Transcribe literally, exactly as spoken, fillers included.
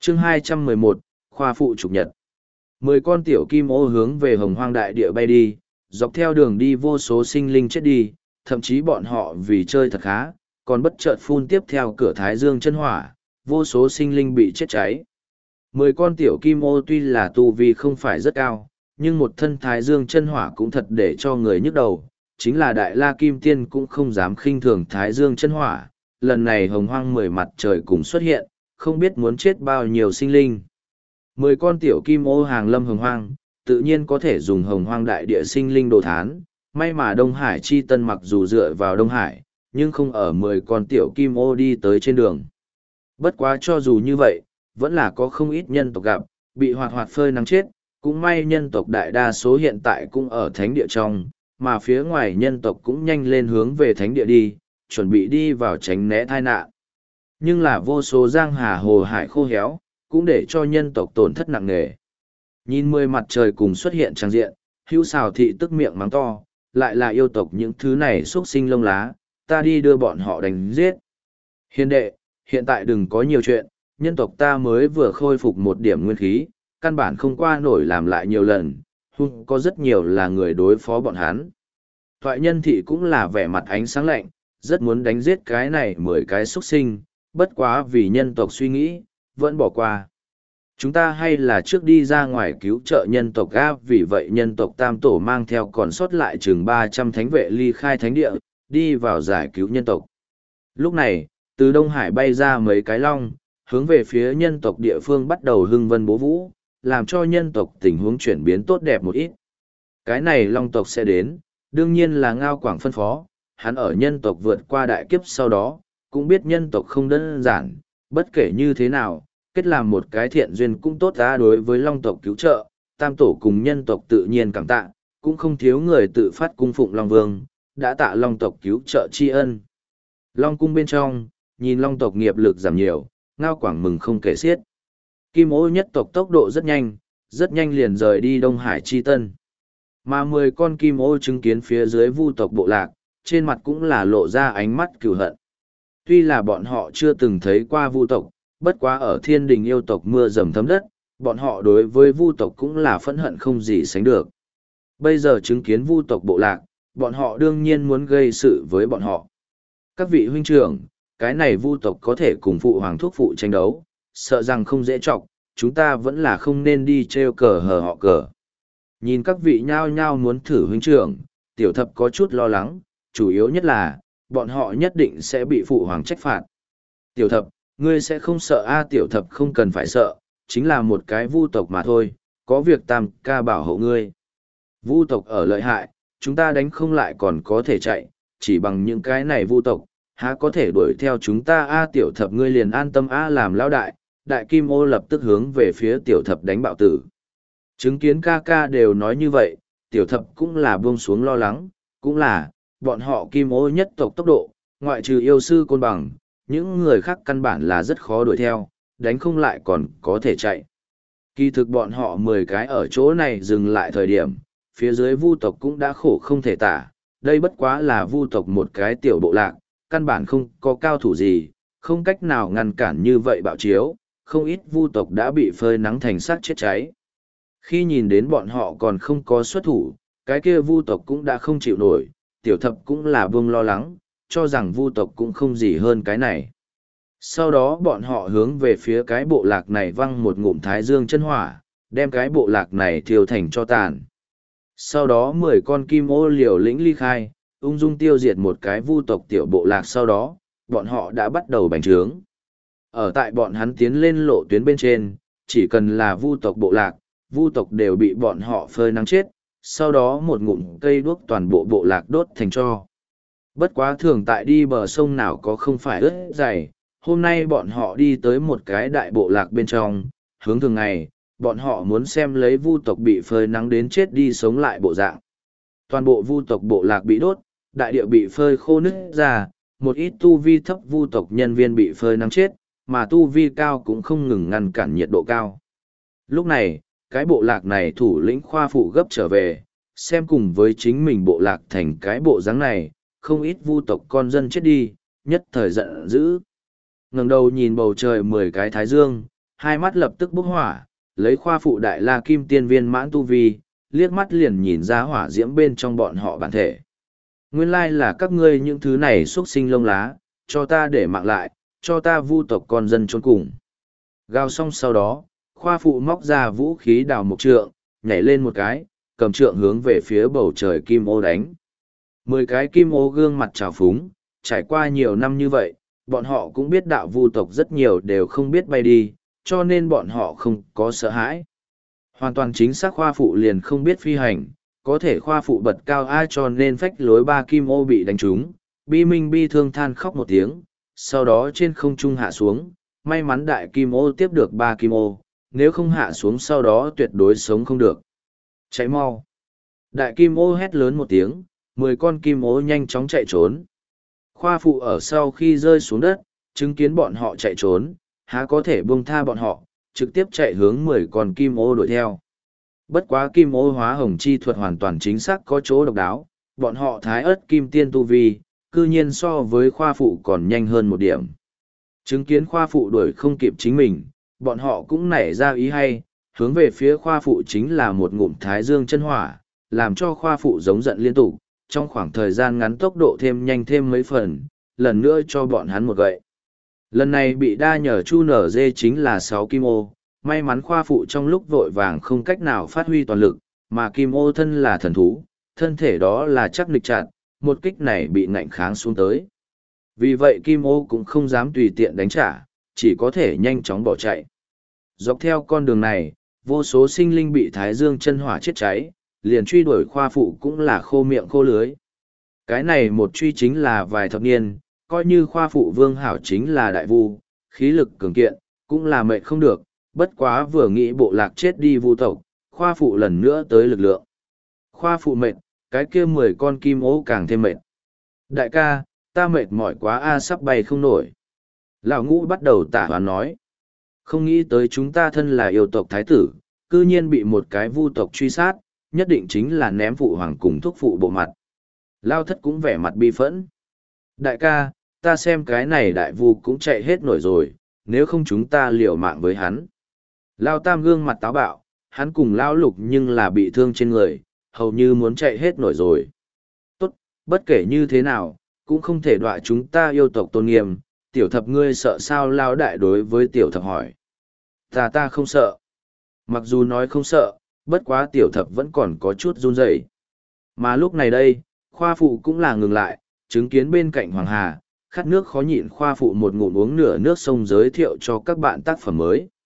chương hai trăm mười một, khoa phụ trục nhật. Mười con tiểu kim ô hướng về hồng hoang đại địa bay đi, dọc theo đường đi vô số sinh linh chết đi, thậm chí bọn họ vì chơi thật khá, còn bất chợt phun tiếp theo cửa thái dương chân hỏa, vô số sinh linh bị chết cháy. Mười con tiểu kim ô tuy là tu vi không phải rất cao, nhưng một thân thái dương chân hỏa cũng thật để cho người nhức đầu, chính là đại la kim tiên cũng không dám khinh thường thái dương chân hỏa, lần này hồng hoang mười mặt trời cùng xuất hiện, không biết muốn chết bao nhiêu sinh linh. Mười con tiểu kim ô hàng lâm hồng hoang, tự nhiên có thể dùng hồng hoang đại địa sinh linh đồ thán, may mà Đông Hải chi tân mặc dù dựa vào Đông Hải, nhưng không ở mười con tiểu kim ô đi tới trên đường. Bất quá cho dù như vậy, vẫn là có không ít nhân tộc gặp, bị hoạt hoạt phơi nắng chết, cũng may nhân tộc đại đa số hiện tại cũng ở thánh địa trong, mà phía ngoài nhân tộc cũng nhanh lên hướng về thánh địa đi, chuẩn bị đi vào tránh né tai nạn. Nhưng là vô số giang hà hồ hải khô héo, cũng để cho nhân tộc tổn thất nặng nề. Nhìn mười mặt trời cùng xuất hiện trang diện, hữu xào thị tức miệng mắng to, lại là yêu tộc những thứ này xuất sinh lông lá, ta đi đưa bọn họ đánh giết. Hiền đệ, hiện tại đừng có nhiều chuyện, nhân tộc ta mới vừa khôi phục một điểm nguyên khí, căn bản không qua nổi làm lại nhiều lần, hung có rất nhiều là người đối phó bọn hắn. Thoại nhân thị cũng là vẻ mặt ánh sáng lạnh, rất muốn đánh giết cái này mười cái xuất sinh, bất quá vì nhân tộc suy nghĩ, vẫn bỏ qua. Chúng ta hay là trước đi ra ngoài cứu trợ nhân tộc A, vì vậy nhân tộc Tam Tổ mang theo còn sót lại chừng ba trăm thánh vệ ly khai thánh địa, đi vào giải cứu nhân tộc. Lúc này, từ Đông Hải bay ra mấy cái long, hướng về phía nhân tộc địa phương bắt đầu hưng vân bố vũ, làm cho nhân tộc tình huống chuyển biến tốt đẹp một ít. Cái này long tộc sẽ đến, đương nhiên là Ngao Quảng phân phó, hắn ở nhân tộc vượt qua đại kiếp sau đó, cũng biết nhân tộc không đơn giản, bất kể như thế nào, kết làm một cái thiện duyên cũng tốt ra đối với long tộc cứu trợ, Tam Tổ cùng nhân tộc tự nhiên cảm tạ, cũng không thiếu người tự phát cung phụng Long Vương, đã tạ long tộc cứu trợ tri ân. Long cung bên trong, nhìn long tộc nghiệp lực giảm nhiều, Ngao Quảng mừng không kể xiết. Kim ô nhất tộc tốc độ rất nhanh, rất nhanh liền rời đi Đông Hải chi tân. Mà mười con kim ô chứng kiến phía dưới vu tộc bộ lạc, trên mặt cũng là lộ ra ánh mắt cừu hận. Tuy là bọn họ chưa từng thấy qua vu tộc, bất quá ở thiên đình yêu tộc mưa dầm thấm đất, bọn họ đối với vu tộc cũng là phẫn hận không gì sánh được. Bây giờ chứng kiến vu tộc bộ lạc, bọn họ đương nhiên muốn gây sự với bọn họ. Các vị huynh trưởng, cái này vu tộc có thể cùng phụ hoàng thuốc phụ tranh đấu, sợ rằng không dễ chọc, chúng ta vẫn là không nên đi treo cờ hờ họ cờ. Nhìn các vị nhao nhao muốn thử huynh trưởng, tiểu thập có chút lo lắng, chủ yếu nhất là, bọn họ nhất định sẽ bị phụ hoàng trách phạt. Tiểu thập, ngươi sẽ không sợ a? Tiểu thập không cần phải sợ, chính là một cái vu tộc mà thôi, có việc tam ca bảo hộ ngươi. Vu tộc ở lợi hại, chúng ta đánh không lại còn có thể chạy, chỉ bằng những cái này vu tộc, há có thể đuổi theo chúng ta a? Tiểu thập ngươi liền an tâm a làm lão đại, đại kim ô lập tức hướng về phía tiểu thập đánh bạo tử. Chứng kiến ca ca đều nói như vậy, tiểu thập cũng là buông xuống lo lắng, cũng là, bọn họ kim ô nhất tộc tốc độ, ngoại trừ yêu sư côn bằng, những người khác căn bản là rất khó đuổi theo, đánh không lại còn có thể chạy. Kỳ thực bọn họ mười cái ở chỗ này dừng lại thời điểm, phía dưới vu tộc cũng đã khổ không thể tả, đây bất quá là vu tộc một cái tiểu bộ lạc, căn bản không có cao thủ gì, không cách nào ngăn cản như vậy bạo chiếu, không ít vu tộc đã bị phơi nắng thành xác chết cháy. Khi nhìn đến bọn họ còn không có xuất thủ, cái kia vu tộc cũng đã không chịu nổi, tiểu thập cũng là buông lo lắng, cho rằng vu tộc cũng không gì hơn cái này. Sau đó bọn họ hướng về phía cái bộ lạc này văng một ngụm thái dương chân hỏa, đem cái bộ lạc này thiêu thành cho tàn. Sau đó mười con kim ô liều lĩnh ly khai, ung dung tiêu diệt một cái vu tộc tiểu bộ lạc, sau đó, bọn họ đã bắt đầu bành trướng. Ở tại bọn hắn tiến lên lộ tuyến bên trên, chỉ cần là vu tộc bộ lạc, vu tộc đều bị bọn họ phơi nắng chết, sau đó một ngụm cây đuốc toàn bộ bộ lạc đốt thành tro. Bất quá thường tại đi bờ sông nào có không phải ướt dày, hôm nay bọn họ đi tới một cái đại bộ lạc bên trong, hướng thường ngày, bọn họ muốn xem lấy vu tộc bị phơi nắng đến chết đi sống lại bộ dạng. Toàn bộ vu tộc bộ lạc bị đốt, đại địa bị phơi khô nứt ra, một ít tu vi thấp vu tộc nhân viên bị phơi nắng chết, mà tu vi cao cũng không ngừng ngăn cản nhiệt độ cao. Lúc này, cái bộ lạc này thủ lĩnh khoa phụ gấp trở về, xem cùng với chính mình bộ lạc thành cái bộ dáng này, không ít vu tộc con dân chết đi, nhất thời giận dữ. Ngẩng đầu nhìn bầu trời mười cái thái dương, hai mắt lập tức bốc hỏa, lấy khoa phụ đại la kim tiên viên mãn tu vi, liếc mắt liền nhìn ra hỏa diễm bên trong bọn họ bản thể. Nguyên lai là các ngươi những thứ này xuất sinh lông lá, cho ta để mạng lại, cho ta vu tộc con dân trốn cùng. Gào xong sau đó, khoa phụ móc ra vũ khí đào mộc trượng, nhảy lên một cái, cầm trượng hướng về phía bầu trời kim ô đánh. Mười cái kim ô gương mặt trào phúng, trải qua nhiều năm như vậy, bọn họ cũng biết đạo vu tộc rất nhiều đều không biết bay đi, cho nên bọn họ không có sợ hãi. Hoàn toàn chính xác khoa phụ liền không biết phi hành, có thể khoa phụ bật cao ai cho nên phách lối ba kim ô bị đánh trúng, bi minh bi thương than khóc một tiếng, sau đó trên không trung hạ xuống, may mắn đại kim ô tiếp được ba kim ô, nếu không hạ xuống sau đó tuyệt đối sống không được. Chạy mau! Đại kim ô hét lớn một tiếng, mười con kim ô nhanh chóng chạy trốn. Khoa phụ ở sau khi rơi xuống đất, chứng kiến bọn họ chạy trốn, há có thể buông tha bọn họ, trực tiếp chạy hướng mười con kim ô đuổi theo. Bất quá kim ô hóa hồng chi thuật hoàn toàn chính xác có chỗ độc đáo, bọn họ thái ớt kim tiên tu vi, cư nhiên so với khoa phụ còn nhanh hơn một điểm. Chứng kiến khoa phụ đuổi không kịp chính mình, bọn họ cũng nảy ra ý hay, hướng về phía khoa phụ chính là một ngụm thái dương chân hỏa, làm cho khoa phụ giống giận liên tục, trong khoảng thời gian ngắn tốc độ thêm nhanh thêm mấy phần, lần nữa cho bọn hắn một gậy. Lần này bị đa nhờ chu nở dê chính là sáu kim ô, may mắn khoa phụ trong lúc vội vàng không cách nào phát huy toàn lực, mà kim ô thân là thần thú, thân thể đó là chắc nịch chặt, một kích này bị ngạnh kháng xuống tới. Vì vậy kim ô cũng không dám tùy tiện đánh trả, chỉ có thể nhanh chóng bỏ chạy. Dọc theo con đường này, vô số sinh linh bị thái dương chân hỏa chết cháy, liền truy đuổi khoa phụ cũng là khô miệng khô lưới. Cái này một truy chính là vài thập niên, coi như khoa phụ vương hảo chính là đại vu, khí lực cường kiện, cũng là mệt không được, bất quá vừa nghĩ bộ lạc chết đi vu tộc, khoa phụ lần nữa tới lực lượng. Khoa phụ mệt, cái kia mười con kim ố càng thêm mệt. Đại ca, ta mệt mỏi quá a sắp bay không nổi. Lão ngũ bắt đầu tả hoán nói. Không nghĩ tới chúng ta thân là yêu tộc thái tử, cư nhiên bị một cái vu tộc truy sát, nhất định chính là ném phụ hoàng cùng thúc phụ bộ mặt. Lao thất cũng vẻ mặt bi phẫn. Đại ca, ta xem cái này đại vu cũng chạy hết nổi rồi, nếu không chúng ta liều mạng với hắn. Lao tam gương mặt táo bạo, hắn cùng Lao lục nhưng là bị thương trên người, hầu như muốn chạy hết nổi rồi. Tốt, bất kể như thế nào, cũng không thể đọa chúng ta yêu tộc tôn nghiêm, tiểu thập ngươi sợ sao? Lao đại đối với tiểu thập hỏi. Ta ta không sợ. Mặc dù nói không sợ, bất quá tiểu thập vẫn còn có chút run rẩy. Mà lúc này đây, khoa phụ cũng là ngừng lại, chứng kiến bên cạnh Hoàng Hà, khát nước khó nhịn khoa phụ một ngụm uống nửa nước sông giới thiệu cho các bạn tác phẩm mới.